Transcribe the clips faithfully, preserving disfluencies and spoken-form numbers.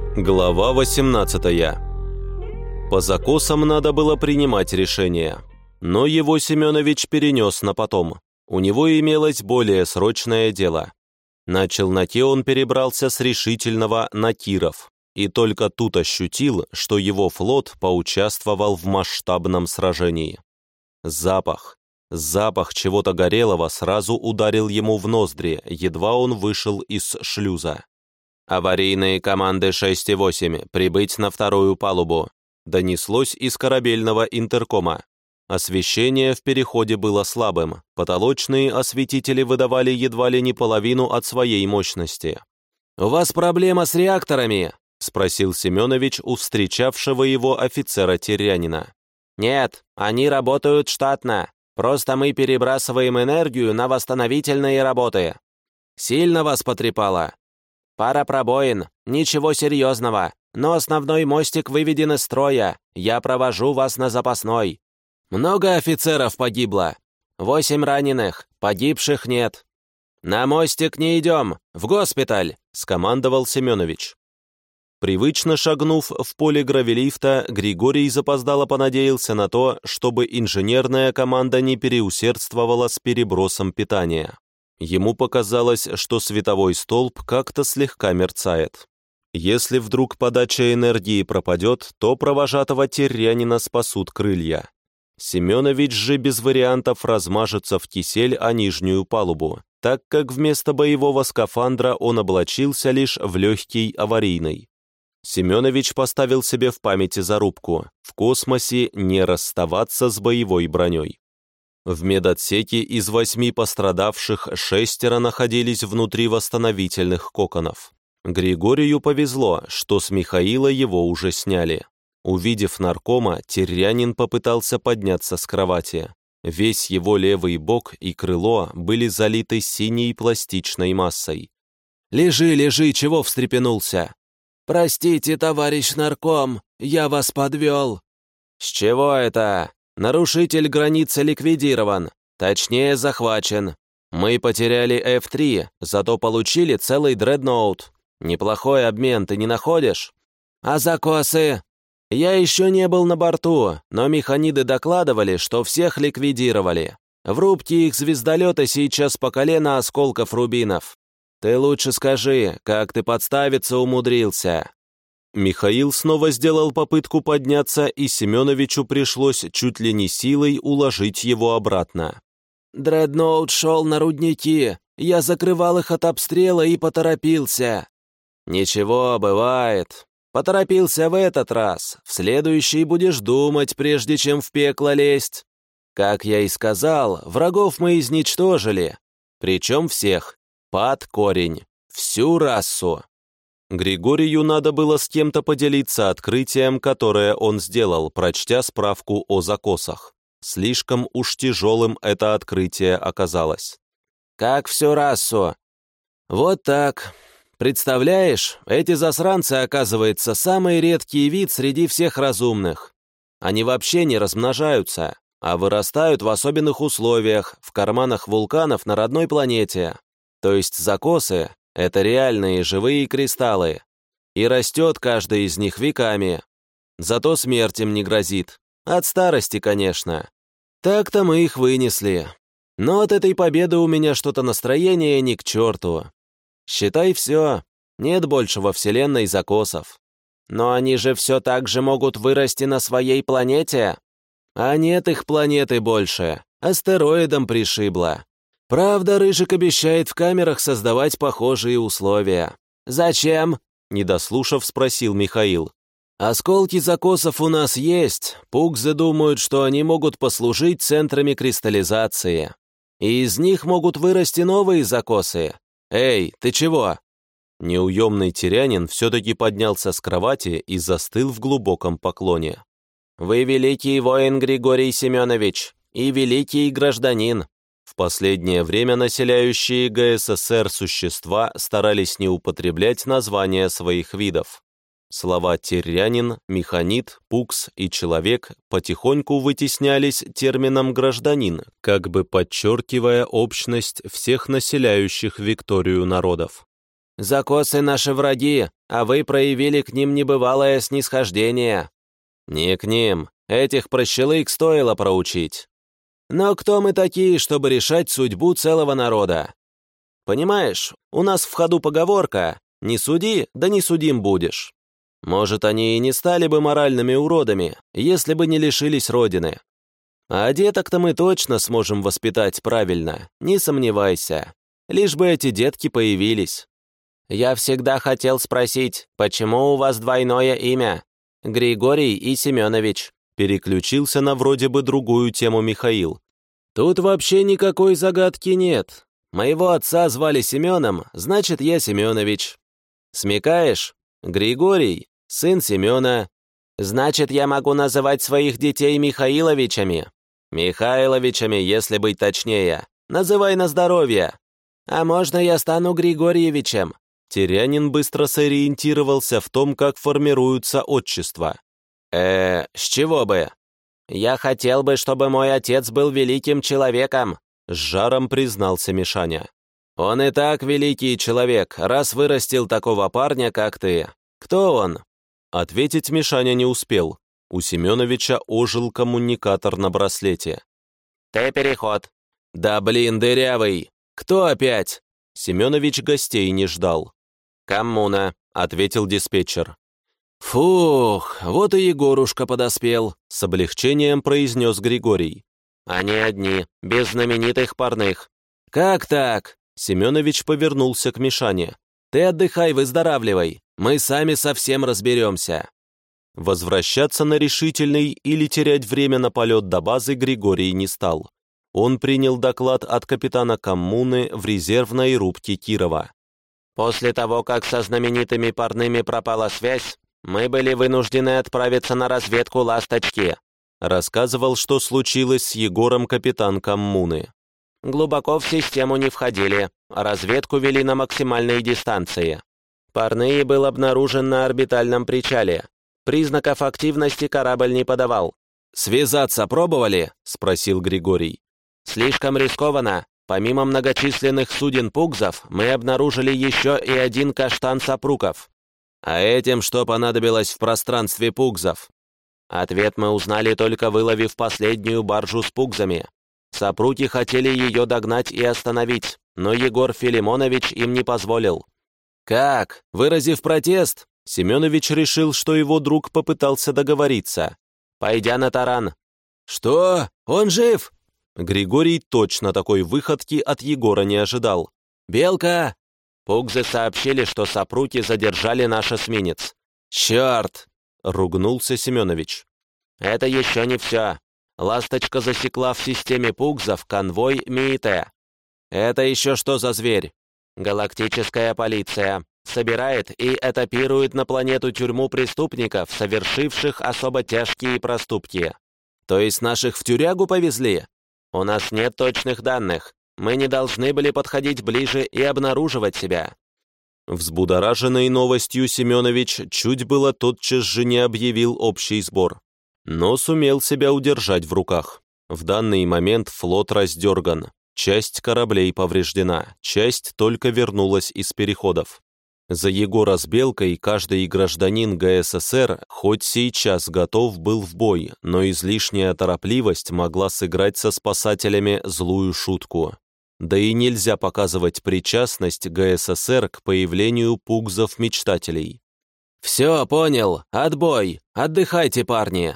Глава восемнадцатая. По закосам надо было принимать решение, но его Семенович перенес на потом. У него имелось более срочное дело. На челноке он перебрался с решительного на Киров, и только тут ощутил, что его флот поучаствовал в масштабном сражении. Запах, запах чего-то горелого сразу ударил ему в ноздри, едва он вышел из шлюза. «Аварийные команды шесть и восемь, прибыть на вторую палубу», донеслось из корабельного интеркома. Освещение в переходе было слабым, потолочные осветители выдавали едва ли не половину от своей мощности. «У вас проблема с реакторами?» — спросил Семенович у встречавшего его офицера-террянина. «Нет, они работают штатно, просто мы перебрасываем энергию на восстановительные работы. Сильно вас потрепало?» «Пара пробоин, ничего серьезного, но основной мостик выведен из строя, я провожу вас на запасной». «Много офицеров погибло?» «Восемь раненых, погибших нет». «На мостик не идем, в госпиталь», — скомандовал Семенович. Привычно шагнув в поле гравилифта, Григорий запоздало понадеялся на то, чтобы инженерная команда не переусердствовала с перебросом питания. Ему показалось, что световой столб как-то слегка мерцает. Если вдруг подача энергии пропадет, то провожатого террянина спасут крылья. Семенович же без вариантов размажется в кисель о нижнюю палубу, так как вместо боевого скафандра он облачился лишь в легкий аварийный. Семенович поставил себе в памяти зарубку – в космосе не расставаться с боевой броней. В медотсеке из восьми пострадавших шестеро находились внутри восстановительных коконов. Григорию повезло, что с Михаила его уже сняли. Увидев наркома, террянин попытался подняться с кровати. Весь его левый бок и крыло были залиты синей пластичной массой. «Лежи, лежи, чего встрепенулся?» «Простите, товарищ нарком, я вас подвел». «С чего это? Нарушитель границы ликвидирован, точнее захвачен. Мы потеряли эф три, зато получили целый дредноут. Неплохой обмен, ты не находишь? А закосы? Я еще не был на борту, но механиды докладывали, что всех ликвидировали. В рубке их звездолета сейчас по колено осколков рубинов. Ты лучше скажи, как ты подставиться умудрился?» Михаил снова сделал попытку подняться, и Семеновичу пришлось чуть ли не силой уложить его обратно. «Дредноут шел на рудники, я закрывал их от обстрела и поторопился». «Ничего, бывает. Поторопился в этот раз, в следующий будешь думать, прежде чем в пекло лезть. Как я и сказал, врагов мы изничтожили, причем всех, под корень, всю расу». Григорию надо было с кем-то поделиться открытием, которое он сделал, прочтя справку о закосах. Слишком уж тяжелым это открытие оказалось. «Как всю расу?» «Вот так. Представляешь, эти засранцы, оказывается, самый редкий вид среди всех разумных. Они вообще не размножаются, а вырастают в особенных условиях, в карманах вулканов на родной планете. То есть закосы — это реальные живые кристаллы, и растет каждый из них веками. Зато смерть им не грозит. От старости, конечно. Так-то мы их вынесли. Но от этой победы у меня что-то настроение ни к черту. Считай все, нет больше во Вселенной закосов. Но они же все так же могут вырасти на своей планете. А нет их планеты больше, астероидом пришибло. Правда, Рыжик обещает в камерах создавать похожие условия. «Зачем?» — недослушав, спросил Михаил. «Осколки закосов у нас есть, пукзы думают, что они могут послужить центрами кристаллизации. И из них могут вырасти новые закосы. Эй, ты чего?» Неуемный террянин все-таки поднялся с кровати и застыл в глубоком поклоне. «Вы великий воин, Григорий Семенович, и великий гражданин». В последнее время населяющие гэ эс эс эр существа старались не употреблять названия своих видов. Слова «террянин», «механит», «пукс» и «человек» потихоньку вытеснялись термином «гражданин», как бы подчеркивая общность всех населяющих Викторию народов. Закосы наши враги, а вы проявили к ним небывалое снисхождение». «Не к ним. Этих прощелык стоило проучить». «Но кто мы такие, чтобы решать судьбу целого народа? Понимаешь, у нас в ходу поговорка «не суди, да не судим будешь». Может, они и не стали бы моральными уродами, если бы не лишились родины. А деток-то мы точно сможем воспитать правильно, не сомневайся. Лишь бы эти детки появились. Я всегда хотел спросить, почему у вас двойное имя? Григорий и Семенович. Переключился на вроде бы другую тему Михаил. Тут вообще никакой загадки нет. Моего отца звали Семеном, значит, я Семенович. Смекаешь? Григорий, сын Семена. Значит, я могу называть своих детей Михаиловичами. Михайловичами, если быть точнее. Называй на здоровье. А можно я стану Григорьевичем? Терянин быстро сориентировался в том, как формируются отчества. Э, с чего бы? Я хотел бы, чтобы мой отец был великим человеком, с жаром признался Мишаня. Он и так великий человек, раз вырастил такого парня, как ты. Кто он? Ответить Мишаня не успел. У Семеновича ожил коммуникатор на браслете. Т-переход. Да блин, дырявый. Кто опять? Семенович гостей не ждал. «Коммуна», — ответил диспетчер. «Фух, вот и Егорушка подоспел», — с облегчением произнес Григорий. «Они одни, без знаменитых парных». «Как так?» — Семенович повернулся к Мишане. «Ты отдыхай, выздоравливай, мы сами совсем разберемся». Возвращаться на решительный или терять время на полет до базы Григорий не стал. Он принял доклад от капитана коммуны в резервной рубке Кирова. «После того, как со знаменитыми парными пропала связь, мы были вынуждены отправиться на разведку «Ласточки», рассказывал, что случилось с Егором капитан коммуны. «Глубоко в систему не входили, разведку вели на максимальной дистанции. Парный был обнаружен на орбитальном причале. Признаков активности корабль не подавал». «Связаться пробовали?» — спросил Григорий. «Слишком рискованно. Помимо многочисленных суден пугзов, мы обнаружили еще и один каштан сапруков». «А этим что понадобилось в пространстве пугзов?» Ответ мы узнали, только выловив последнюю баржу с пугзами. Сапруки хотели ее догнать и остановить, но Егор Филимонович им не позволил. «Как? Выразив протест?» Семенович решил, что его друг попытался договориться. «Пойдя на таран». «Что? Он жив?» Григорий точно такой выходки от Егора не ожидал. «Белка!» Пугзы сообщили, что сапруки задержали наш эсминец. «Черт!» — ругнулся Семенович. «Это еще не все. Ласточка засекла в системе пугзов конвой МИИТ. Это еще что за зверь?» «Галактическая полиция. Собирает и этапирует на планету тюрьму преступников, совершивших особо тяжкие проступки». «То есть наших в тюрягу повезли?» «У нас нет точных данных. Мы не должны были подходить ближе и обнаруживать себя». Взбудораженный новостью Семенович чуть было тотчас же не объявил общий сбор, но сумел себя удержать в руках. В данный момент флот раздерган, часть кораблей повреждена, часть только вернулась из переходов. За Егора с Белкой каждый гражданин ГССР хоть сейчас готов был в бой, но излишняя торопливость могла сыграть со спасателями злую шутку. Да и нельзя показывать причастность ГССР к появлению пугзов-мечтателей. «Все, понял. Отбой. Отдыхайте, парни».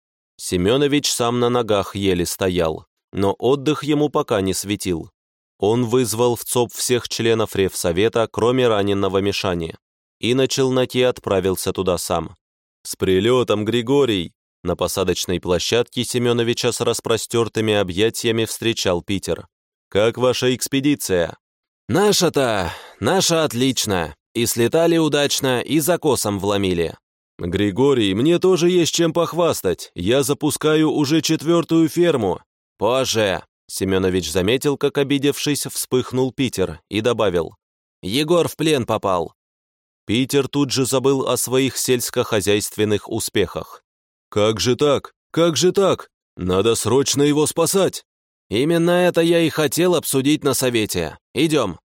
Семенович сам на ногах еле стоял, но отдых ему пока не светил. Он вызвал в ЦОП всех членов Ревсовета, кроме раненого Мишани, и на челноке отправился туда сам. «С прилетом, Григорий!» На посадочной площадке Семеновича с распростертыми объятиями встречал Питер. «Как ваша экспедиция?» «Наша-то, наша отлично. И слетали удачно, и за косом вломили». «Григорий, мне тоже есть чем похвастать. Я запускаю уже четвертую ферму». «Позже». Семенович заметил, как, обидевшись, вспыхнул Питер, и добавил. «Егор в плен попал». Питер тут же забыл о своих сельскохозяйственных успехах. «Как же так? Как же так? Надо срочно его спасать!» «Именно это я и хотел обсудить на совете. Идем».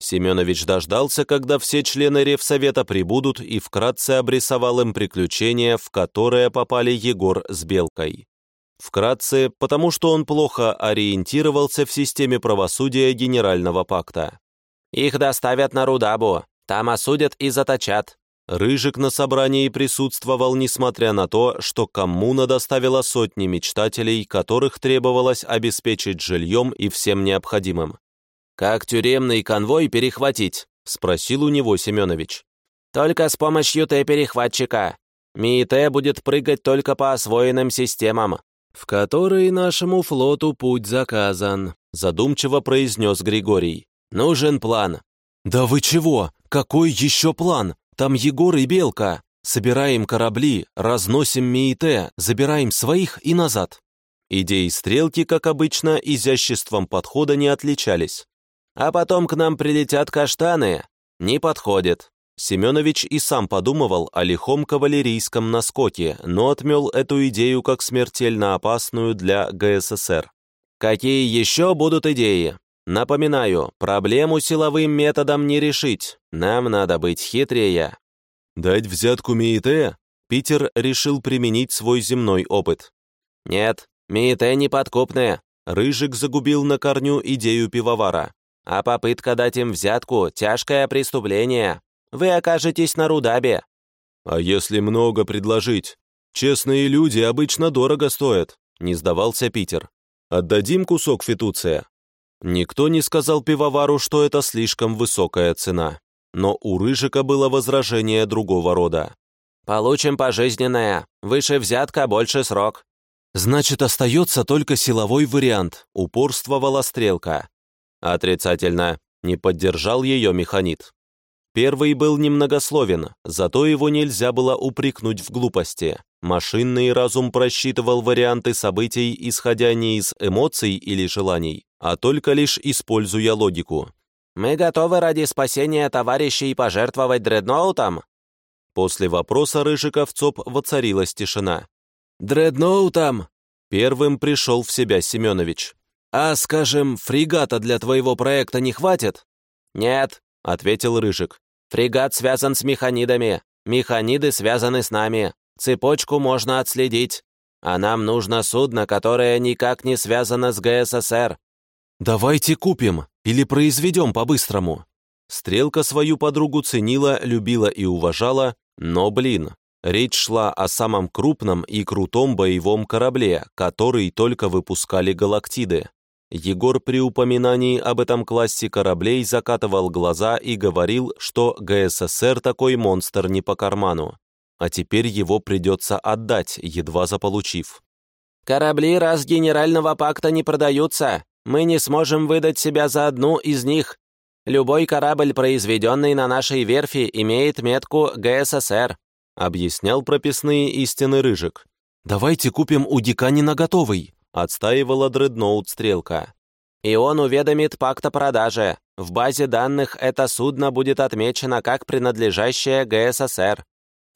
Семенович дождался, когда все члены Ревсовета прибудут, и вкратце обрисовал им приключения, в которые попали Егор с Белкой. Вкратце, потому что он плохо ориентировался в системе правосудия Генерального пакта. «Их доставят на Рудабу, там осудят и заточат». Рыжик на собрании присутствовал, несмотря на то, что коммуна доставила сотни мечтателей, которых требовалось обеспечить жильем и всем необходимым. «Как тюремный конвой перехватить?» — спросил у него Семенович. «Только с помощью Т-перехватчика. МИИТ будет прыгать только по освоенным системам, в которые нашему флоту путь заказан», — задумчиво произнес Григорий. «Нужен план». «Да вы чего? Какой еще план? Там Егор и Белка. Собираем корабли, разносим МИИТ, забираем своих и назад». Идеи Стрелки, как обычно, изяществом подхода не отличались. «А потом к нам прилетят каштаны?» «Не подходит». Семенович и сам подумывал о лихом кавалерийском наскоке, но отмел эту идею как смертельно опасную для ГССР. «Какие еще будут идеи? Напоминаю, проблему силовым методом не решить. Нам надо быть хитрее». «Дать взятку МИИТ?» Питер решил применить свой земной опыт. «Нет, МИИТ неподкупные». Рыжик загубил на корню идею пивовара. «А попытка дать им взятку – тяжкое преступление. Вы окажетесь на Рудабе». «А если много предложить? Честные люди обычно дорого стоят», — не сдавался Питер. «Отдадим кусок фитуция». Никто не сказал пивовару, что это слишком высокая цена. Но у Рыжика было возражение другого рода. «Получим пожизненное. Выше взятка, больше срок». «Значит, остается только силовой вариант», — упорствовала Стрелка. Отрицательно. Не поддержал ее Механит. Первый был немногословен, зато его нельзя было упрекнуть в глупости. Машинный разум просчитывал варианты событий, исходя не из эмоций или желаний, а только лишь используя логику. «Мы готовы ради спасения товарищей пожертвовать дредноутом?» После вопроса Рыжика в ЦОП воцарилась тишина. «Дредноутом?» Первым пришел в себя Семенович. «А, скажем, фрегата для твоего проекта не хватит?» «Нет», — ответил Рыжик. «Фрегат связан с механидами, механиды связаны с нами, цепочку можно отследить, а нам нужно судно, которое никак не связано с ГССР». «Давайте купим или произведем по-быстрому». Стрелка свою подругу ценила, любила и уважала, но, блин, речь шла о самом крупном и крутом боевом корабле, который только выпускали галактиды. Егор при упоминании об этом классе кораблей закатывал глаза и говорил, что ГССР такой монстр не по карману. А теперь его придется отдать, едва заполучив. «Корабли раз Генерального пакта не продаются, мы не сможем выдать себя за одну из них. Любой корабль, произведенный на нашей верфи, имеет метку ГССР», объяснял прописные истины Рыжик. «Давайте купим у Диканина готовый», отстаивала дредноут Стрелка. «И он уведомит пакт о продаже. В базе данных это судно будет отмечено как принадлежащее ГССР.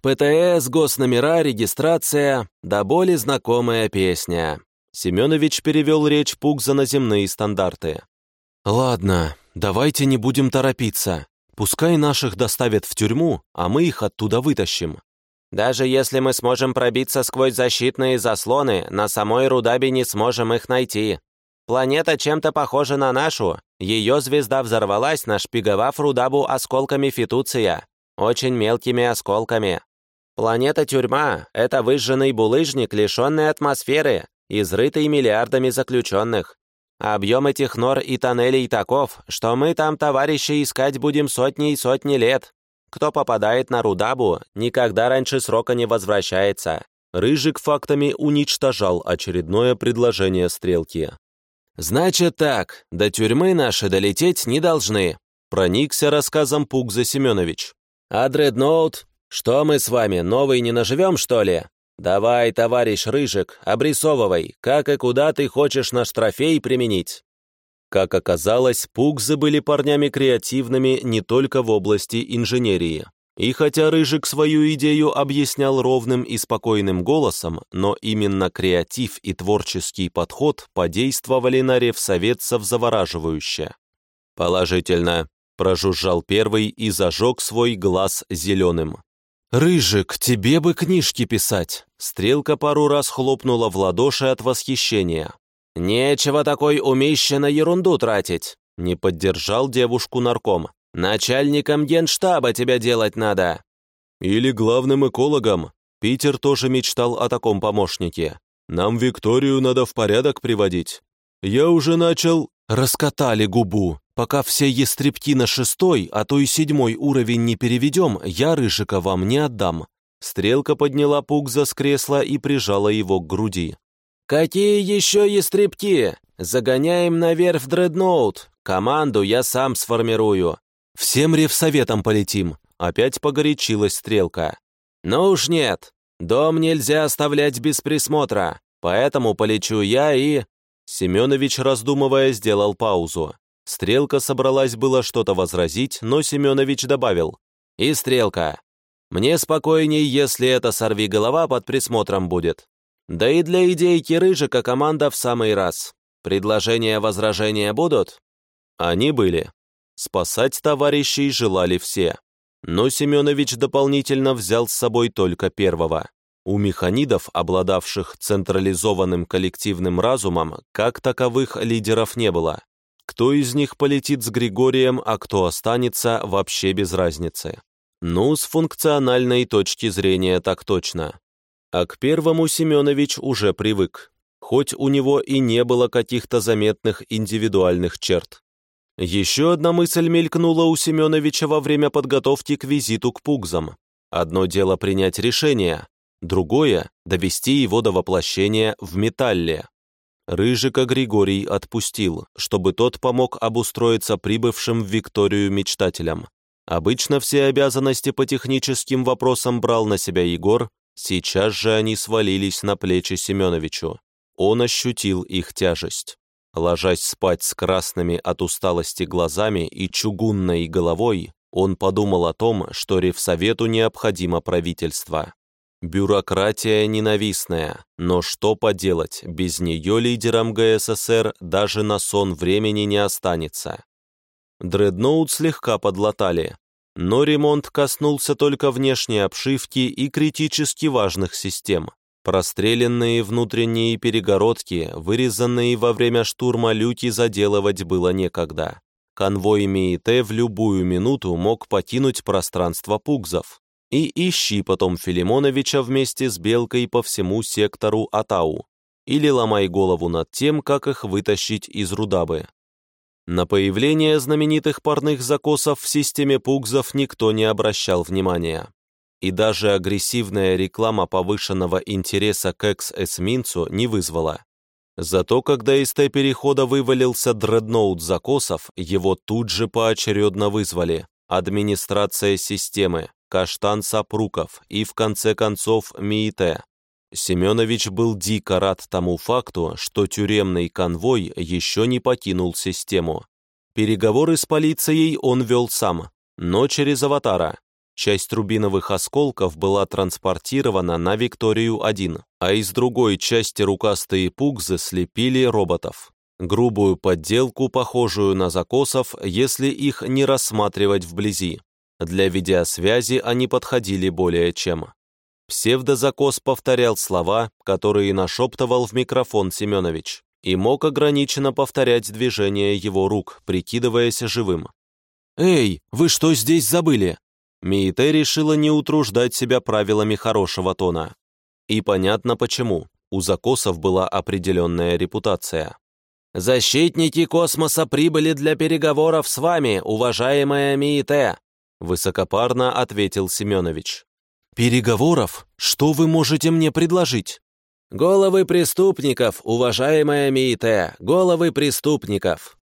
ПТС, госномера, регистрация, да боли знакомая песня». Семенович перевел речь Пугза на земные стандарты. «Ладно, давайте не будем торопиться. Пускай наших доставят в тюрьму, а мы их оттуда вытащим». «Даже если мы сможем пробиться сквозь защитные заслоны, на самой Рудабе не сможем их найти. Планета чем-то похожа на нашу. Ее звезда взорвалась, нашпиговав Рудабу осколками фитуция. Очень мелкими осколками. Планета-тюрьма — это выжженный булыжник, лишенный атмосферы, изрытый миллиардами заключенных. Объем этих нор и тоннелей таков, что мы там товарищей искать будем сотни и сотни лет. Кто попадает на Рудабу, никогда раньше срока не возвращается». Рыжик фактами уничтожал очередное предложение Стрелки. «Значит так, до тюрьмы наши долететь не должны», проникся рассказом Пугза Семенович. «А дредноут? Что мы с вами, новый не наживем, что ли? Давай, товарищ Рыжик, обрисовывай, как и куда ты хочешь наш трофей применить». Как оказалось, Пугзы были парнями креативными не только в области инженерии. И хотя Рыжик свою идею объяснял ровным и спокойным голосом, но именно креатив и творческий подход подействовали на ревсоветцев завораживающе. «Положительно. прожужжал первый и зажег свой глаз зеленым. «Рыжик, тебе бы книжки писать!» Стрелка пару раз хлопнула в ладоши от восхищения. «Нечего такой умище на ерунду тратить!» Не поддержал девушку нарком. «Начальником генштаба тебя делать надо!» «Или главным экологом. Питер тоже мечтал о таком помощнике. Нам Викторию надо в порядок приводить. Я уже начал...» «Раскатали губу. Пока все ястребки на шестой, а то и седьмой уровень не переведем, я Рыжика вам не отдам». Стрелка подняла Пугза с кресла и прижала его к груди. «Какие еще ястребки? Загоняем наверх в дредноут. Команду я сам сформирую. Всем ревсоветом полетим», — опять погорячилась Стрелка. «Ну уж нет. Дом нельзя оставлять без присмотра, поэтому полечу я и...» Семенович, раздумывая, сделал паузу. Стрелка собралась было что-то возразить, но Семенович добавил. «И Стрелка, мне спокойней, если эта сорвиголова под присмотром будет. Да и для идейки Рыжика команда в самый раз. Предложения-возражения будут?» Они были. Спасать товарищей желали все. Но Семенович дополнительно взял с собой только первого. У механидов, обладавших централизованным коллективным разумом, как таковых лидеров не было. Кто из них полетит с Григорием, а кто останется, вообще без разницы. Ну, с функциональной точки зрения так точно. А к первому Семенович уже привык, хоть у него и не было каких-то заметных индивидуальных черт. Еще одна мысль мелькнула у Семеновича во время подготовки к визиту к Пугзам. Одно дело принять решение, другое — довести его до воплощения в металле. Рыжика Григорий отпустил, чтобы тот помог обустроиться прибывшим в Викторию мечтателям. Обычно все обязанности по техническим вопросам брал на себя Егор, сейчас же они свалились на плечи Семеновичу. Он ощутил их тяжесть. Ложась спать с красными от усталости глазами и чугунной головой, он подумал о том, что Ревсовету необходимо правительство. Бюрократия ненавистная, но что поделать, без нее лидерам ГССР даже на сон времени не останется. Дредноут слегка подлатали, но ремонт коснулся только внешней обшивки и критически важных систем. Простреленные внутренние перегородки, вырезанные во время штурма люки, заделывать было некогда. Конвой МИИТ в любую минуту мог покинуть пространство Пугзов. И ищи потом Филимоновича вместе с Белкой по всему сектору Атау. Или ломай голову над тем, как их вытащить из Рудабы. На появление знаменитых парных закосов в системе Пугзов никто не обращал внимания. И даже агрессивная реклама повышенного интереса к экс-эсминцу не вызвала. Зато когда из Т-перехода вывалился дредноут закосов, его тут же поочередно вызвали. Администрация системы, Каштан Сапруков и, в конце концов, МИИТ. Семенович был дико рад тому факту, что тюремный конвой еще не покинул систему. Переговоры с полицией он вел сам, но через аватара. Часть рубиновых осколков была транспортирована на Викторию один, а из другой части рукастые Пугзы слепили роботов. Грубую подделку, похожую на закосов, если их не рассматривать вблизи. Для видеосвязи они подходили более чем. Псевдозакос повторял слова, которые нашептывал в микрофон Семенович, и мог ограниченно повторять движения его рук, прикидываясь живым. «Эй, вы что здесь забыли?» МИИТ решила не утруждать себя правилами хорошего тона. И понятно почему. У закосов была определенная репутация. «Защитники космоса прибыли для переговоров с вами, уважаемая МИИТ», высокопарно ответил Семенович. «Переговоров? Что вы можете мне предложить?» «Головы преступников, уважаемая МИИТ, головы преступников!»